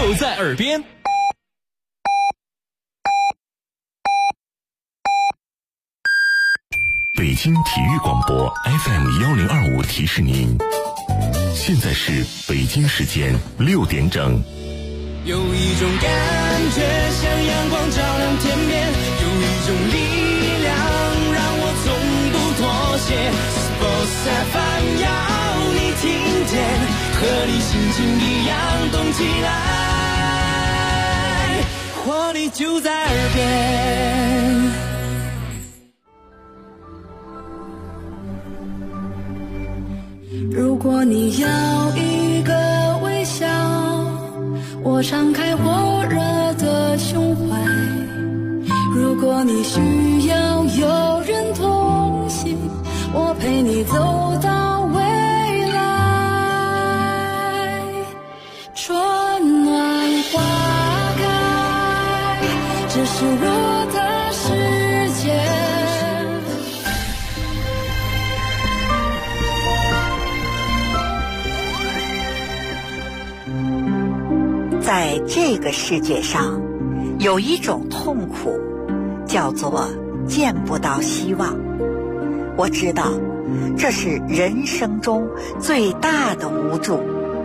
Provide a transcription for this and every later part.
就在耳边。 北京体育广播 FM1025提示您，现在是北京时间6点整。 有一种感觉像阳光照亮天边，有一种力量让我从不妥协。Sports FM 要你听见，和你心情一样动起来，活力就在耳边。 如果你要一个微笑，我敞开火热的胸怀。如果你需要有人同行，我陪你走到未来。春暖花开，这是我的世界。 在这个世界上，有一种痛苦，叫做见不到希望。我知道，这是人生中最大的无助。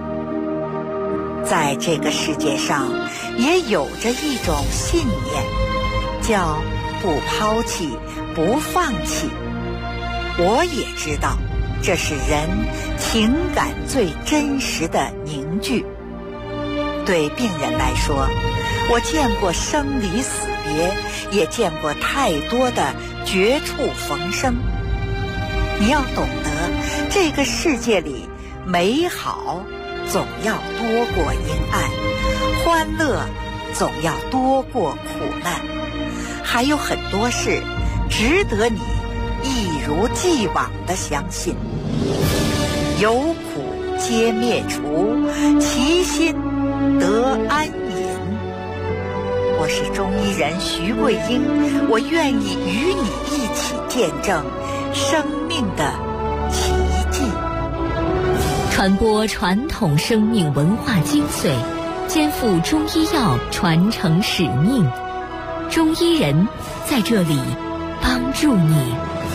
在这个世界上，也有着一种信念，叫不抛弃，不放弃。我也知道，这是人情感最真实的凝聚。对病人来说，我见过生离死别，也见过太多的绝处逢生。你要懂得，这个世界里美好总要多过阴暗，欢乐总要多过苦难，还有很多事值得你一如既往地相信。有苦皆灭除，其心得安隐。我是中医人徐桂英，我愿意与你一起见证生命的奇迹， 传播传统生命文化精髓，肩负中医药传承使命。中医人在这里帮助你，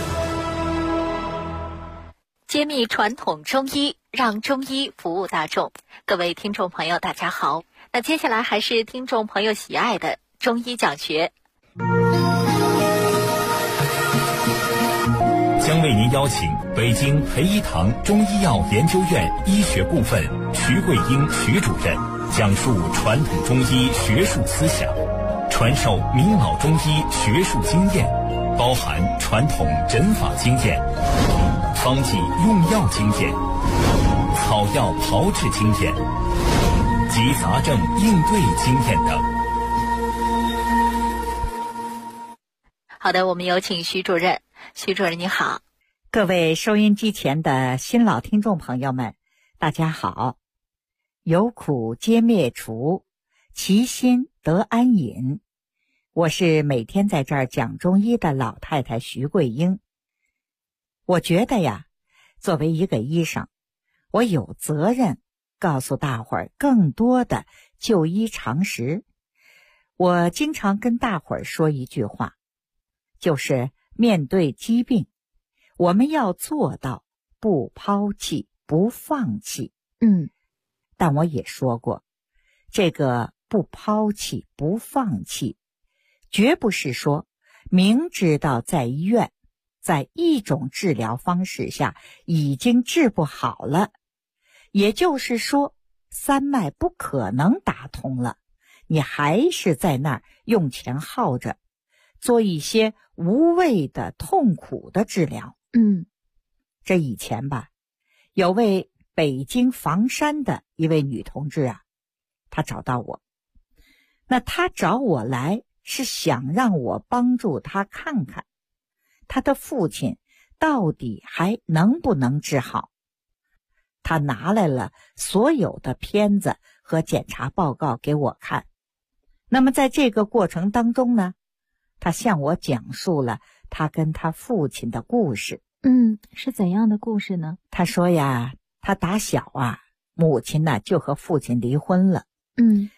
揭秘传统中医，让中医服务大众。各位听众朋友大家好，那接下来还是听众朋友喜爱的中医讲学， 将为您邀请北京培一堂中医药研究院医学部分徐桂英徐主任讲述传统中医学术思想，传授名老中医学术经验，包含传统诊法经验、方剂用药经验、草药炮制经验及杂症应对经验等。 好的，我们有请徐主任。徐主任你好。 各位收音机前的新老听众朋友们，大家好。有苦皆灭除，其心得安隐。我是每天在这儿讲中医的老太太徐桂英。我觉得呀，作为一个医生，我有责任告诉大伙儿更多的就医常识。我经常跟大伙儿说一句话，就是面对疾病，我们要做到不抛弃，不放弃。但我也说过，这个不抛弃，不放弃，绝不是说明知道在医院，在一种治疗方式下已经治不好了，也就是说三脉不可能打通了，你还是在那儿用钱耗着，做一些无谓的痛苦的治疗。这以前吧，有位北京房山的一位女同志啊，她找到我。那她找我来是想让我帮助她看看她的父亲到底还能不能治好。她拿来了所有的片子和检查报告给我看。那么在这个过程当中呢，她向我讲述了她跟她父亲的故事。 是怎样的故事呢？ 她说呀，她打小啊，母亲呢就和父亲离婚了。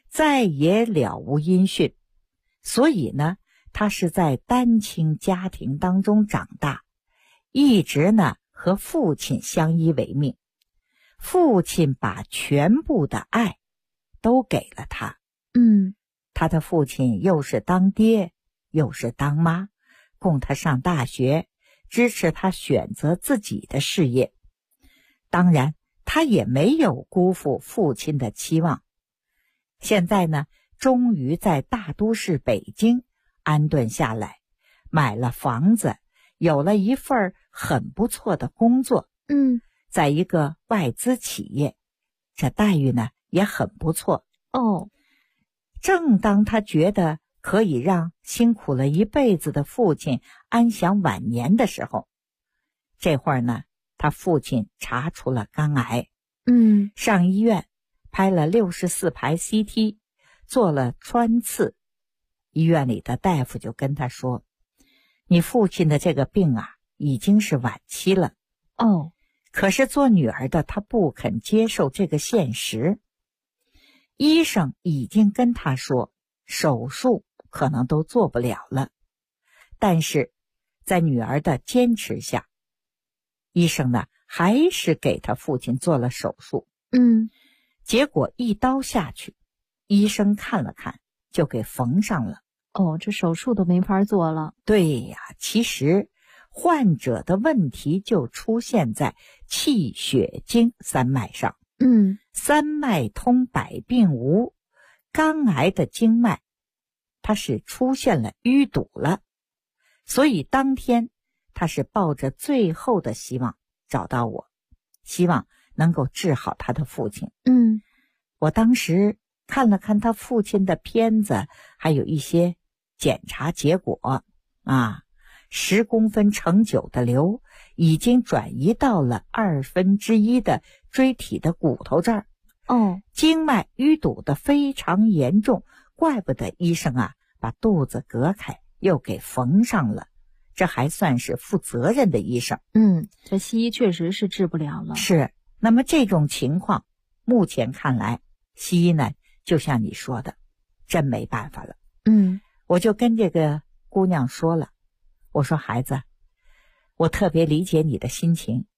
再也了无音讯。所以呢，他是在单亲家庭当中长大，一直呢和父亲相依为命。父亲把全部的爱都给了他。他的父亲又是当爹又是当妈，供他上大学，支持他选择自己的事业。当然，他也没有辜负父亲的期望。现在呢，终于在大都市北京安顿下来，买了房子，有了一份很不错的工作。在一个外资企业，这待遇呢也很不错。正当他觉得可以让辛苦了一辈子的父亲安享晚年的时候，这会儿呢，他父亲查出了肝癌。上医院拍了64排 CT， 做了穿刺。医院里的大夫就跟他说，你父亲的这个病啊，已经是晚期了。可是做女儿的她不肯接受这个现实。医生已经跟她说，手术可能都做不了了。但是在女儿的坚持下，医生呢还是给他父亲做了手术。结果一刀下去，医生看了看就给缝上了。 这手术都没法做了。 对呀，其实患者的问题就出现在气血经三脉上。三脉通百病无，肝癌的经脉它是出现了淤堵了。所以当天他是抱着最后的希望找到我，希望能够治好他的父亲。我当时看了看他父亲的片子，还有一些检查结果，10公分乘9的瘤已经转移到了1/2的椎体的骨头这儿。经脉淤堵的非常严重，怪不得医生把肚子隔开又给缝上了，这还算是负责任的医生。 这西医确实是治不了了。 是，那么这种情况目前看来，西医呢就像你说的，真没办法了。我就跟这个姑娘说了，我说孩子，我特别理解你的心情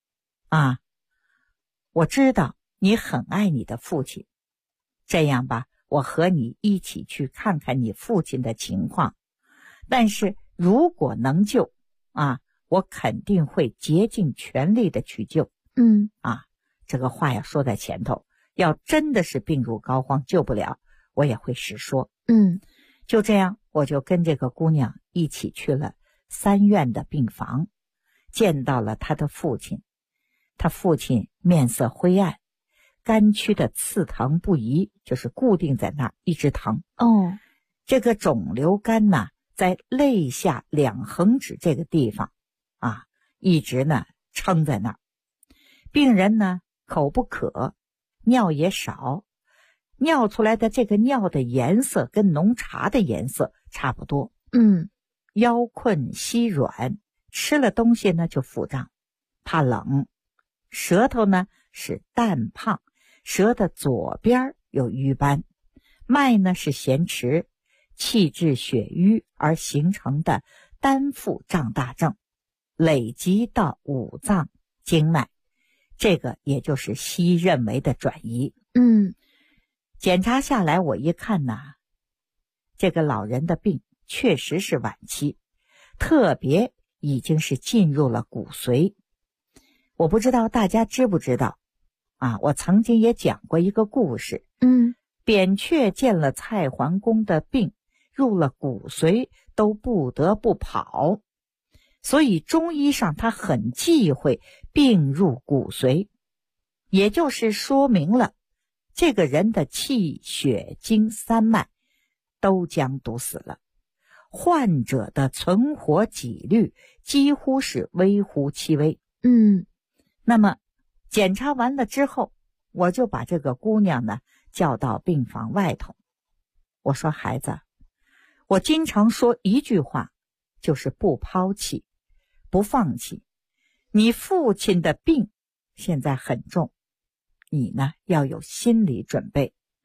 我知道你很爱你的父亲，这样吧，我和你一起去看看你父亲的情况，但是如果能救我肯定会竭尽全力的去救。这个话要说在前头，要真的是病入膏肓救不了，我也会实说。就这样，我就跟这个姑娘一起去了3院的病房，见到了他的父亲。他父亲面色灰暗，肝区的刺疼不移，就是固定在那儿一直疼。这个肿瘤肝在肋下2横指这个地方一直呢撑在那儿。病人呢口不渴，尿也少，尿出来的这个尿的颜色跟浓茶的颜色差不多。腰困膝软，吃了东西呢就腹胀，怕冷，舌头呢是淡胖，舌的左边有瘀斑，脉呢是弦迟，气滞血瘀而形成的单腹胀大症，累积到5脏经脉，这个也就是西医认为的转移。检查下来我一看这个老人的病确实是晚期，特别已经是进入了骨髓。我不知道大家知不知道我曾经也讲过一个故事。扁鹊见了蔡桓公的病入了骨髓，都不得不跑，所以中医上他很忌讳病入骨髓，也就是说明了这个人的气血经三脉都将堵死了，患者的存活几率几乎是微乎其微。那么检查完了之后，我就把这个姑娘呢叫到病房外头，我说孩子，我经常说一句话，就是不抛弃不放弃，你父亲的病现在很重，你呢要有心理准备，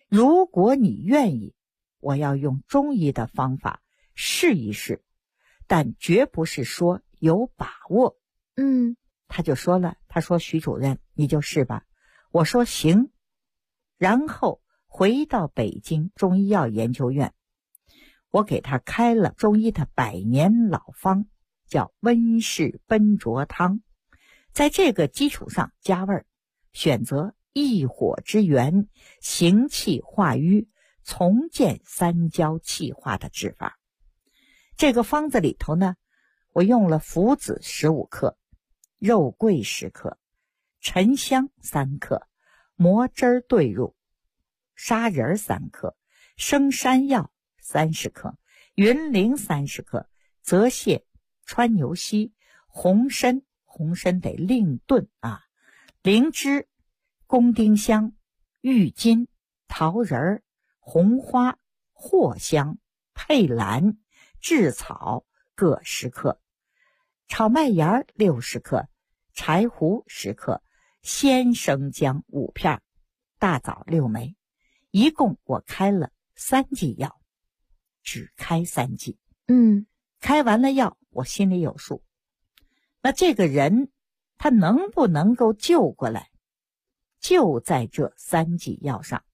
如果你愿意，我要用中医的方法试一试，但绝不是说有把握。他就说了，他说徐主任你就试吧。我说行。然后回到北京中医药研究院，我给他开了中医的100年老方，叫温氏奔浊汤，在这个基础上加味儿，选择一火之源，行气化瘀，重建三焦气化的治法。这个方子里头呢，我用了附子15克，肉桂10克，沉香3克，磨汁兑入，砂仁3克，生山药30克，云苓30克，泽泻、川牛膝、红参得另炖啊，灵芝、宫丁香、郁金、桃仁、红花、藿香、佩兰、炙草各10克，炒麦芽60克，柴胡10克，鲜生姜5片，大枣6枚。一共我开了3剂药，只开3剂。开完了药，我心里有数。那这个人他能不能够救过来，就在这3剂药上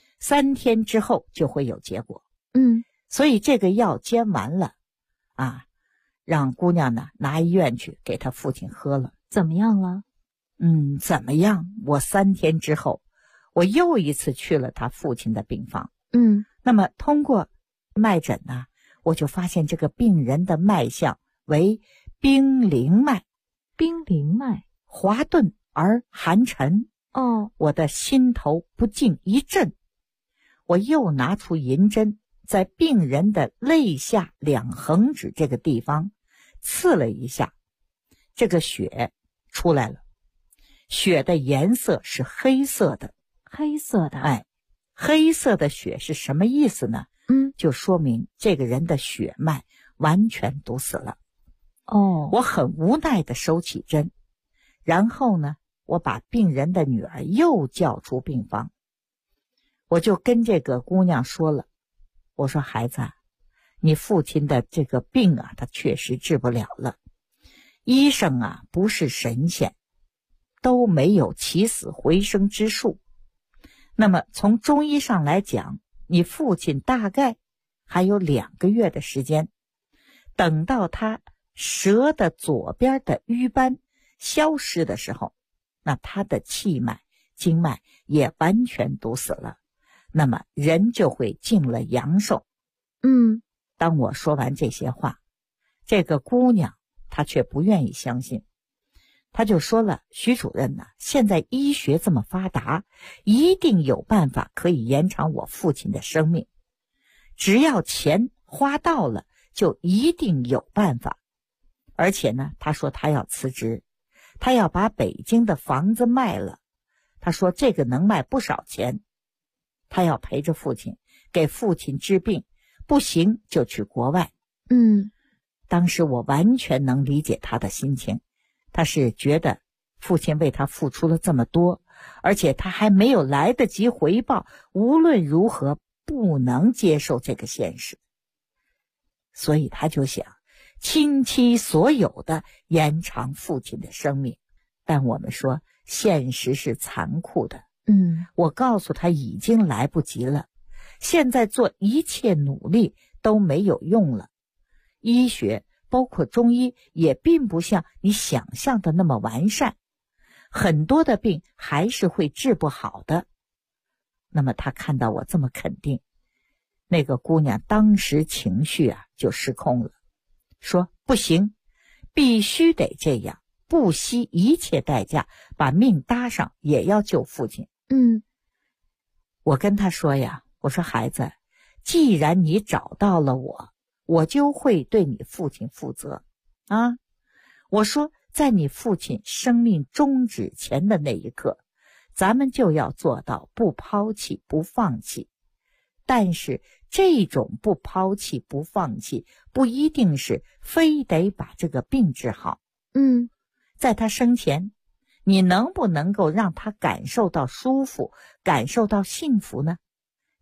，3天之后就会有结果。所以这个药煎完了啊，让姑娘呢拿医院去给她父亲喝了。 怎么样了？ 怎么样？我3天之后，我又一次去了他父亲的病房。那么通过脉诊呢，我就发现这个病人的脉象为冰凌脉。 冰凌脉， 滑顿而寒沉。我的心头不禁一震，我又拿出银针，在病人的肋下2横指这个地方刺了一下，这个血出来了，血的颜色是黑色的。 黑色的， 黑色的血是什么意思呢？就说明这个人的血脉完全堵死了。我很无奈地收起针，然后呢，我把病人的女儿又叫出病房，我就跟这个姑娘说了，我说孩子啊，你父亲的这个病啊，他确实治不了了，医生啊不是神仙，都没有起死回生之术。那么从中医上来讲，你父亲大概还有2个月的时间，等到他舌的左边的瘀斑消失的时候，那他的气脉经脉也完全堵死了，那么人就会尽了阳寿。当我说完这些话，这个姑娘她却不愿意相信，她就说了，徐主任呢，现在医学这么发达，一定有办法可以延长我父亲的生命，只要钱花到了，就一定有办法。而且呢，她说她要辞职，她要把北京的房子卖了，她说这个能卖不少钱，她要陪着父亲，给父亲治病，不行就去国外。当时我完全能理解她的心情，她是觉得父亲为她付出了这么多，而且他还没有来得及回报，无论如何不能接受这个现实，所以他就想倾其所有的延长父亲的生命。但我们说现实是残酷的，我告诉他已经来不及了，现在做一切努力都没有用了，医学包括中医也并不像你想象的那么完善，很多的病还是会治不好的。那么他看到我这么肯定，那个姑娘当时情绪啊就失控了，说不行，必须得这样，不惜一切代价把命搭上也要救父亲。我跟他说呀，我说孩子，既然你找到了我，我就会对你父亲负责啊。我说在你父亲生命终止前的那一刻，咱们就要做到不抛弃不放弃。但是这种不抛弃不放弃不一定是非得把这个病治好。在他生前，你能不能够让他感受到舒服，感受到幸福呢？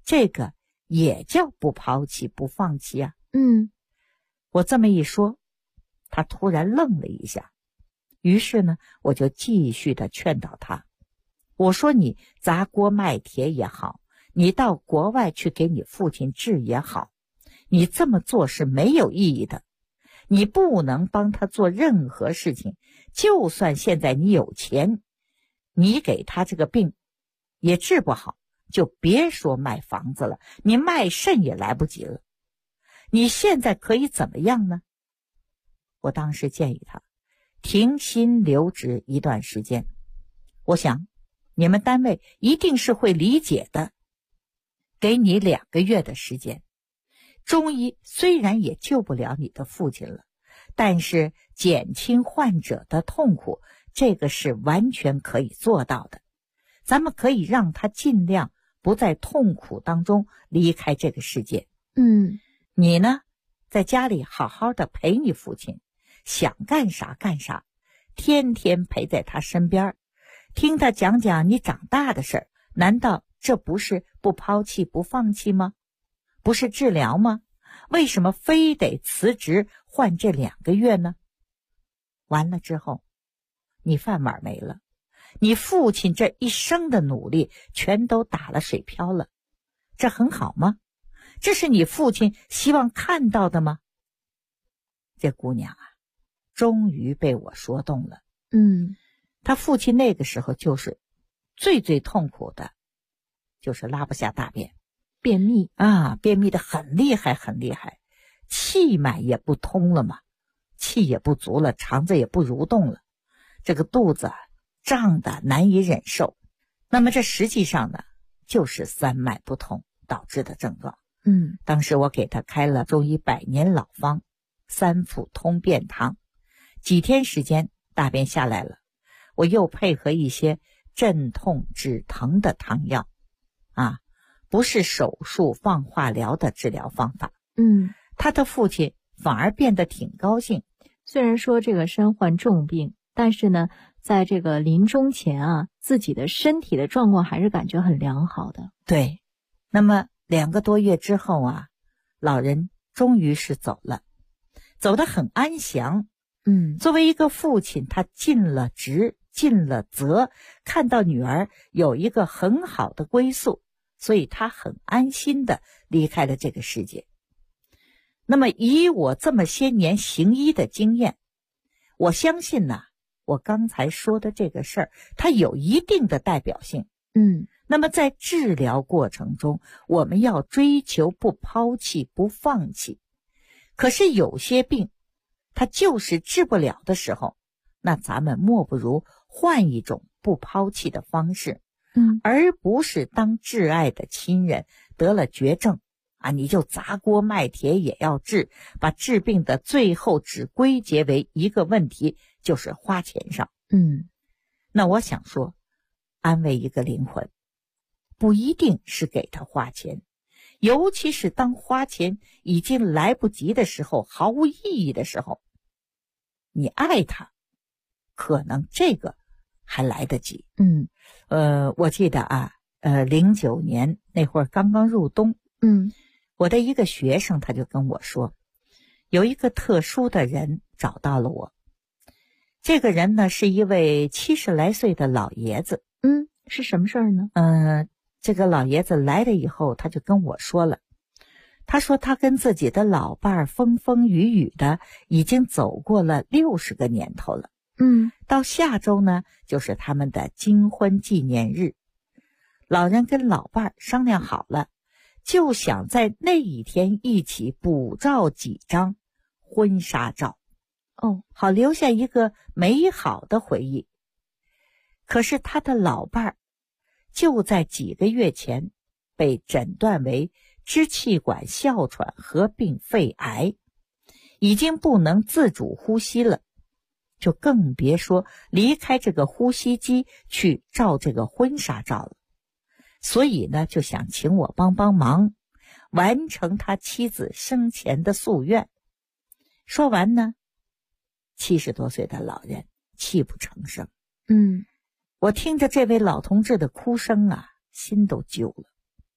这个也叫不抛弃不放弃啊。我这么一说，他突然愣了一下，于是呢，我就继续的劝导他。我说你砸锅卖铁也好，你到国外去给你父亲治也好，你这么做是没有意义的。你不能帮他做任何事情，就算现在你有钱，你给他这个病也治不好，就别说卖房子了，你卖肾也来不及了。你现在可以怎么样呢？我当时建议他停薪留职一段时间，我想你们单位一定是会理解的，给你2个月的时间。中医虽然也救不了你的父亲了，但是减轻患者的痛苦，这个是完全可以做到的。咱们可以让他尽量不在痛苦当中离开这个世界。你呢，在家里好好的陪你父亲，想干啥干啥，天天陪在他身边，听他讲讲你长大的事儿，难道这不是不抛弃不放弃吗？不是治疗吗？为什么非得辞职换这2个月呢？完了之后，你饭碗没了，你父亲这一生的努力全都打了水漂了，这很好吗？这是你父亲希望看到的吗？这姑娘啊，终于被我说动了。他父亲那个时候就是最痛苦的，就是拉不下大便， 便秘啊，便秘的很厉害很厉害，气脉也不通了嘛，气也不足了，肠子也不蠕动了，这个肚子胀得难以忍受。那么这实际上呢，就是三脉不通导致的症状。当时我给他开了中医100年老方3附通便汤，几天时间大便下来了，我又配合一些镇痛止疼的汤药啊，不是手术放化疗的治疗方法。他的父亲反而变得挺高兴。 虽然说这个身患重病，但是呢，在这个临终前啊，自己的身体的状况还是感觉很良好的。 对，那么2个多月之后啊，老人终于是走了，走得很安详。作为一个父亲，他尽了职尽了责，看到女儿有一个很好的归宿，所以他很安心的离开了这个世界。那么以我这么些年行医的经验，我相信呢，我刚才说的这个事儿，它有一定的代表性。那么在治疗过程中，我们要追求不抛弃不放弃。可是有些病它就是治不了的时候，那咱们莫不如换一种不抛弃的方式，而不是当挚爱的亲人得了绝症啊，你就砸锅卖铁也要治，把治病的最后只归结为一个问题，就是花钱上。那我想说，安慰一个灵魂不一定是给他花钱，尤其是当花钱已经来不及的时候，毫无意义的时候，你爱他，可能这个还来得及。我记得啊，09年那会儿刚刚入冬，我的一个学生他就跟我说，有一个特殊的人找到了我。这个人呢是一位70来岁的老爷子。 是什么事儿呢？ 这个老爷子来了以后，他就跟我说了，他说他跟自己的老伴儿风风雨雨的已经走过了60个年头了。到下周呢就是他们的金婚纪念日，老人跟老伴儿商量好了，就想在那一天一起补照几张婚纱照，好留下一个美好的回忆。可是他的老伴儿就在几个月前被诊断为支气管哮喘合并肺癌，已经不能自主呼吸了，就更别说离开这个呼吸机去照这个婚纱照了。所以呢，就想请我帮帮忙，完成他妻子生前的夙愿。说完呢，70多岁的老人泣不成声。我听着这位老同志的哭声啊，心都揪了。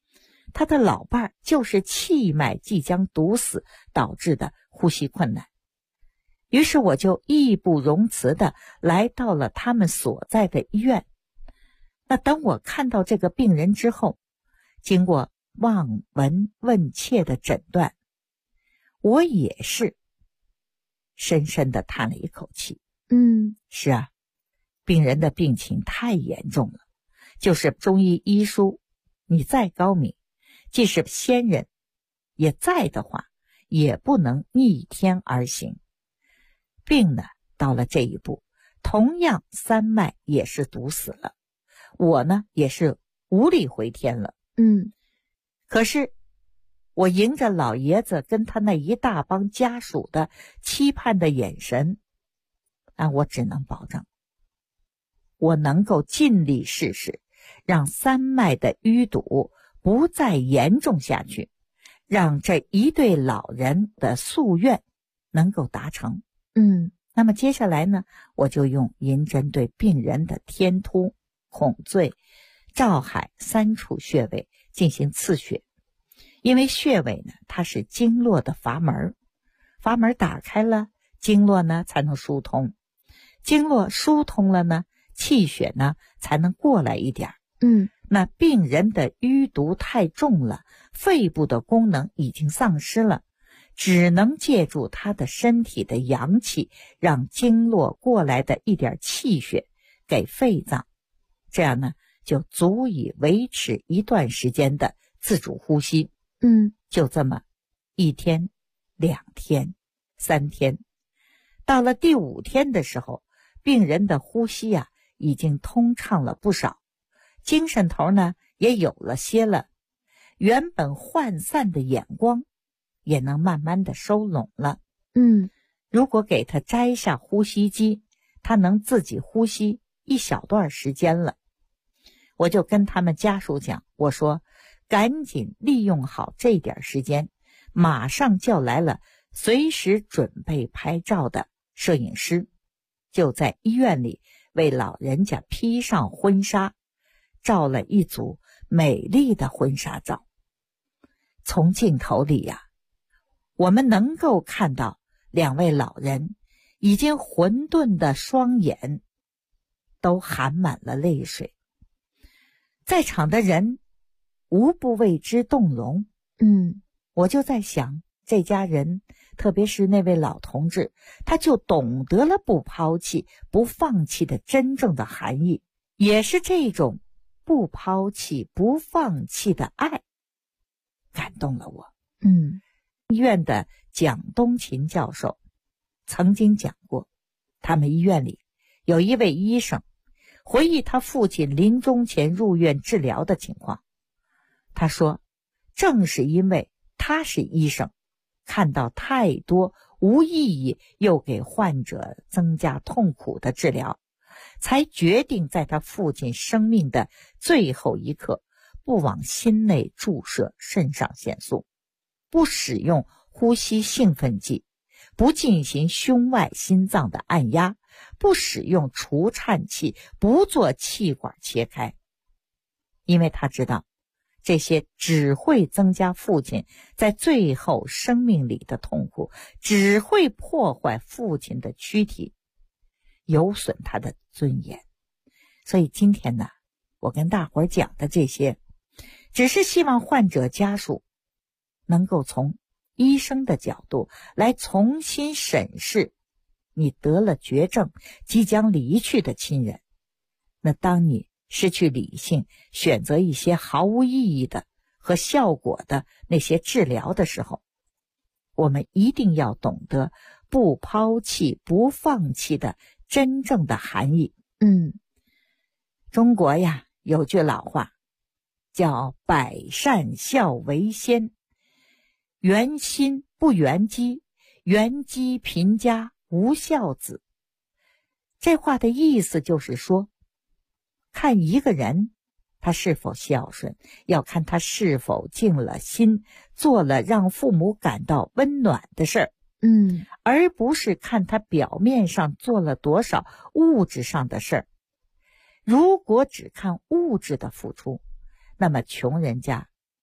他的老伴儿就是气脉即将堵死导致的呼吸困难。于是我就义不容辞地来到了他们所在的医院。那等我看到这个病人之后，经过望闻问切的诊断，我也是深深地叹了一口气。是啊，病人的病情太严重了，就是中医医书你再高明，即使先人也在的话，也不能逆天而行。病呢到了这一步，同样三脉也是堵死了，我呢也是无力回天了。可是我迎着老爷子跟他那一大帮家属的期盼的眼神，我只能保证我能够尽力试试，让三脉的淤堵不再严重下去，让这一对老人的夙愿能够达成。那么接下来呢，我就用银针对病人的天突、孔最、照海三处穴位进行刺血。因为穴位呢，它是经络的阀门，阀门打开了，经络呢才能疏通，经络疏通了呢，气血呢才能过来一点。那病人的淤毒太重了，肺部的功能已经丧失了，只能借助他的身体的阳气，让经络过来的一点气血给肺脏，这样呢就足以维持一段时间的自主呼吸。就这么1天、2天、3天，到了第5天的时候，病人的呼吸已经通畅了不少，精神头呢也有了些了，原本涣散的眼光也能慢慢的收拢了。如果给他摘下呼吸机，他能自己呼吸一小段时间了。我就跟他们家属讲，我说赶紧利用好这点时间，马上叫来了随时准备拍照的摄影师，就在医院里为老人家披上婚纱，照了一组美丽的婚纱照。从镜头里我们能够看到2位老人已经混沌的双眼都含满了泪水，在场的人无不为之动容。我就在想，这家人特别是那位老同志，他就懂得了不抛弃不放弃的真正的含义，也是这种不抛弃不放弃的爱感动了我。医院的蒋东勤教授曾经讲过，他们医院里有一位医生回忆他父亲临终前入院治疗的情况。他说，正是因为他是医生，看到太多无意义又给患者增加痛苦的治疗，才决定在他父亲生命的最后一刻，不往心内注射肾上腺素，不使用呼吸兴奋剂，不进行胸外心脏的按压，不使用除颤器，不做气管切开。因为他知道这些只会增加父亲在最后生命里的痛苦，只会破坏父亲的躯体，有损他的尊严。所以今天呢，我跟大伙儿讲的这些，只是希望患者家属能够从医生的角度来重新审视你得了绝症即将离去的亲人。那当你失去理性，选择一些毫无意义的和效果的那些治疗的时候，我们一定要懂得不抛弃不放弃的真正的含义。中国有句老话叫百善孝为先，圆心不圆肌，圆肌贫家无孝子。这话的意思就是说，看一个人他是否孝顺，要看他是否尽了心，做了让父母感到温暖的事儿，而不是看他表面上做了多少物质上的事儿。如果只看物质的付出，那么穷人家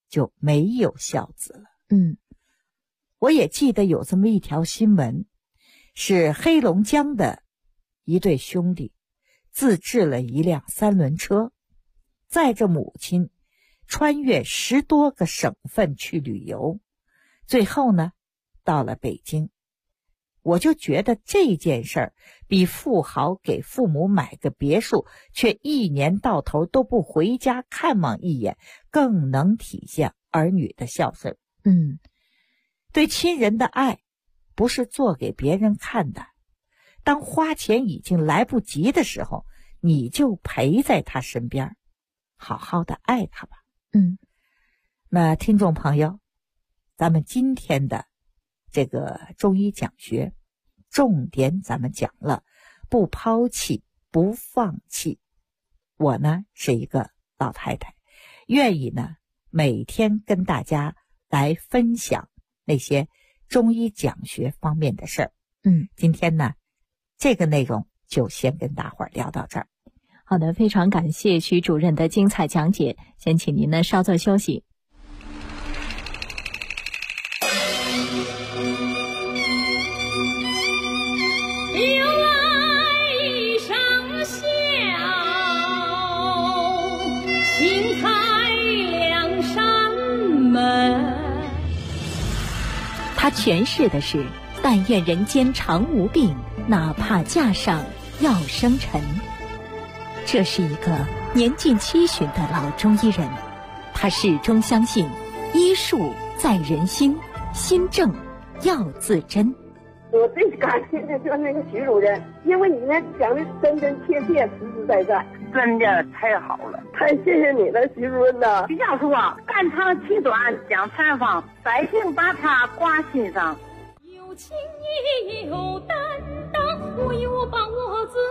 就没有孝子了。我也记得有这么一条新闻，是黑龙江的一对兄弟自制了一辆3轮车，载着母亲穿越10多个省份去旅游，最后呢到了北京。我就觉得这件事儿比富豪给父母买个别墅却一年到头都不回家看望一眼更能体现儿女的孝顺。对亲人的爱不是做给别人看的，当花钱已经来不及的时候，你就陪在他身边，好好的爱他吧。那听众朋友，咱们今天的这个中医讲学重点咱们讲了不抛弃不放弃。我呢是一个老太太，愿意呢每天跟大家来分享那些中医讲学方面的事儿。今天呢这个内容就先跟大伙儿聊到这儿。 好的，非常感谢徐主任的精彩讲解，先请您呢稍作休息。他诠释的是但愿人间常无病，哪怕架上要生尘。这是一个年近70的老中医人，他始终相信医术在人心，心正要自珍。 我最感谢的就是那个徐主任，因为你呢讲的真真切切，实实在在，真的太好了，太谢谢你了，徐主任呐。 徐教授啊，肝长气短讲禅方，百姓把他挂心上。 有情也有担当，我有把握自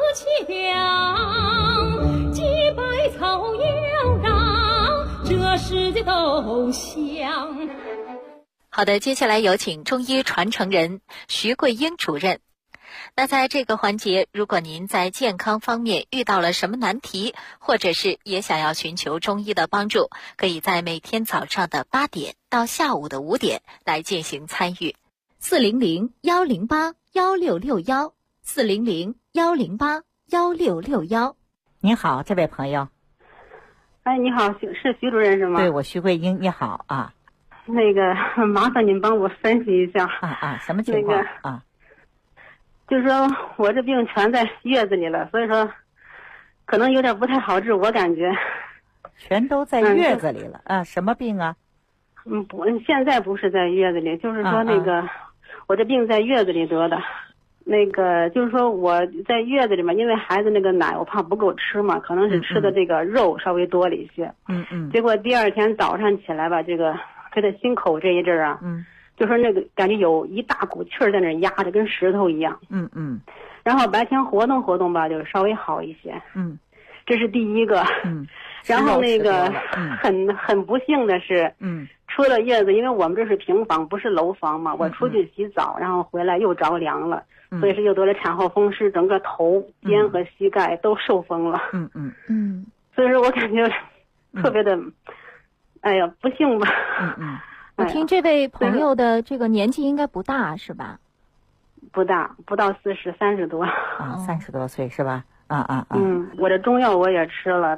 强，几百草要让这世界都香。 好的，接下来有请中医传承人徐桂英主任。那在这个环节，如果您在健康方面遇到了什么难题，或者是也想要寻求中医的帮助，可以在每天早上的8点到下午的5点来进行参与。400-108-1661 400-108-1661。 您好，这位朋友。 哎，你好，是徐主任是吗？ 对，我徐桂英，你好啊。 那个麻烦您帮我分析一下什么情况就是说我这病全在月子里了，所以说可能有点不太好治，我感觉全都在月子里了什么病啊？ 不，现在不是在月子里，就是说那个我这病在月子里得的。那个就是说我在月子里面，因为孩子那个奶我怕不够吃嘛，可能是吃的这个肉稍微多了一些。结果第2天早上起来吧，这个给他心口这一阵啊，就说那个感觉有一大股气儿在那压着，跟石头一样。然后白天活动活动吧，就稍微好一些。这是第一个。然后那个很不幸的是，出了月子，因为我们这是平房，不是楼房嘛，我出去洗澡，然后回来又着凉了，所以说又得了产后风湿，整个头、肩和膝盖都受风了。所以说我感觉特别的。哎呀，不幸吧。 我听这位朋友的这个年纪应该不大是吧？ 不大，不到40，30多。 30多岁是吧？ 我这中药我也吃了。